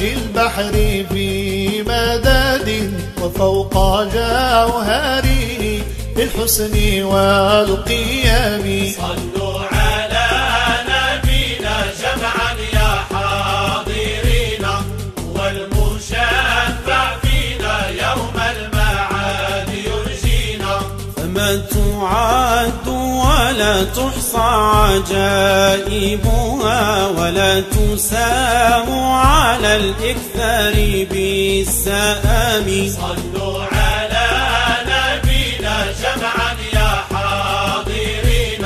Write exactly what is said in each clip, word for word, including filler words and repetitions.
البحر في مدد وفوق جوهره بالحسن والقيم. صلوا على نبينا جمعا يا حاضرين والمشفع فينا يوم المعاد يرجينا. فما تعد ولا تحصى عجائبها ولا تسام على الإكثار بالسآم. صلوا على نبينا جمعا يا حاضرين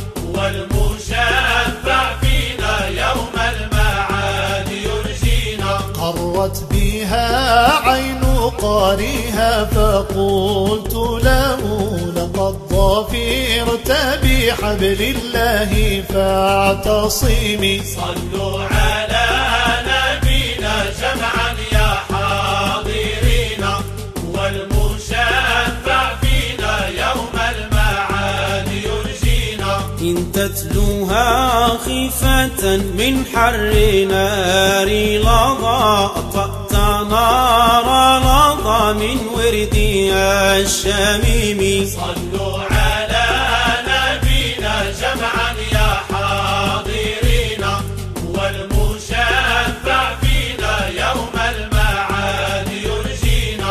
والمشفع فينا يوم المعاد يرجينا. قرت بها عين قارئها فقلت له لقد ظفرت بحبل الله فاعتصمي. صلوا على نبينا جمعا يا حاضرين والمشفع فينا يوم المعاد يرجينا. إن تتلوها خيفة من حر نار لظى أطأت نار لظى من وردها الشميم. صلوا على نبينا جمعا يا حاضرين والمشفع فينا يوم المعاد يرجينا.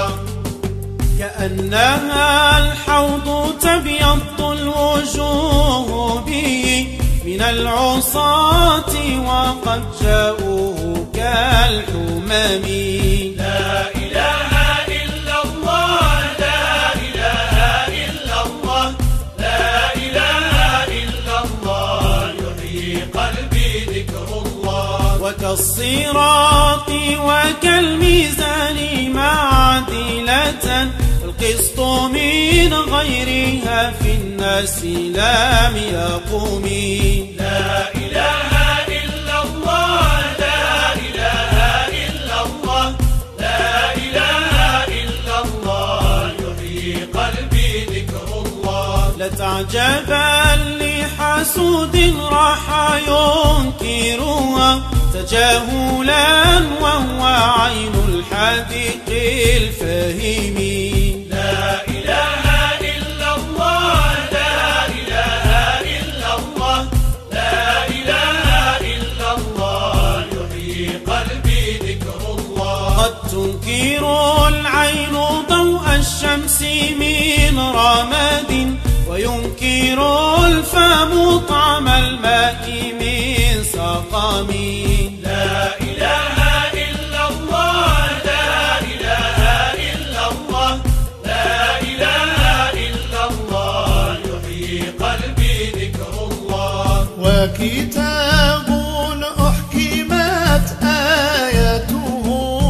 كأنها الحوض تبيض الوجوه به من العصاة وقد جاءوه كالحمم. لا إله إلا الله لا إله إلا الله لا إله إلا الله يحيي قلبي ذكر الله. وكالصراط وكالميزان معدلة القسط من غيرها في الناس لم يقوم. لا إله إلا الله لا إله إلا الله لا إله إلا الله يحيي قلبي ذكر الله. لتعجبا لحسود راح ينكرها تجاهلا وهو عين الحديق الفهيم. لا إله إلا الله لا إله إلا الله لا إله إلا الله يحيي قلبي ذكر الله. قد تنكر العين ضوء الشمس من رماد وينكر الفم طعم الماء من سقم. لا إله إلا الله لا إله إلا الله لا إله إلا الله يحيي قلبي ذكر الله. وكتاب أحكمت آياته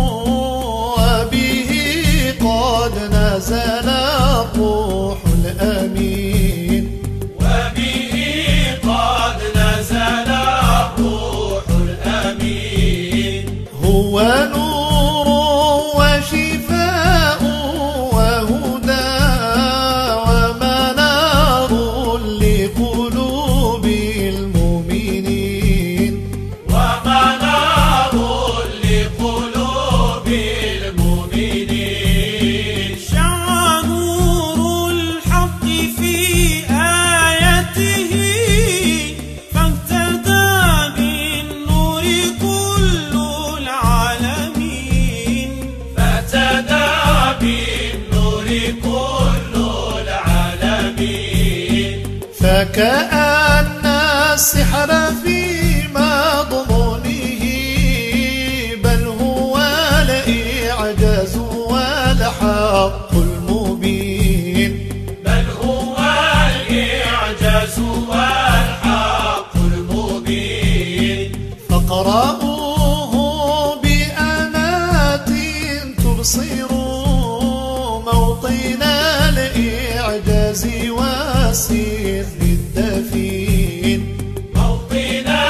وبه قد نزل الروح الأمين. وبه قد نزل الروح الأمين. هو نور وشفاء وهدى ومنار لقلوب المؤمنين. ومنار لقلوب المؤمنين. شع نور الحق في آيته فاهتدى بالنور كل العالمين. فاهتدى بالنور كل العالمين. فكأن السحر في مضمونه بل هو الإعجاز والحق المبين. بل هو الإعجاز والحق المبين. فاقرأوه بآنات تبصروا موطن الإعجاز والسر الدفين. موطن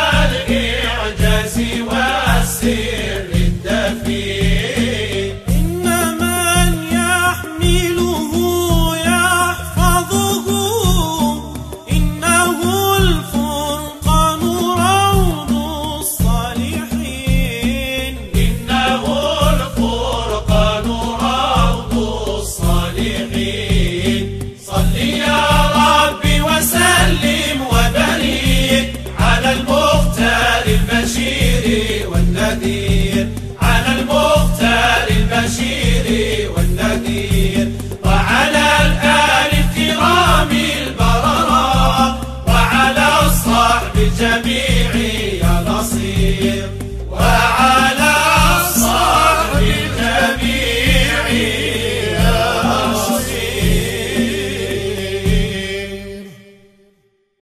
البشير والنذير، وعلى الآل الكرام البررة، وعلى الصحب الجميع يا نصير.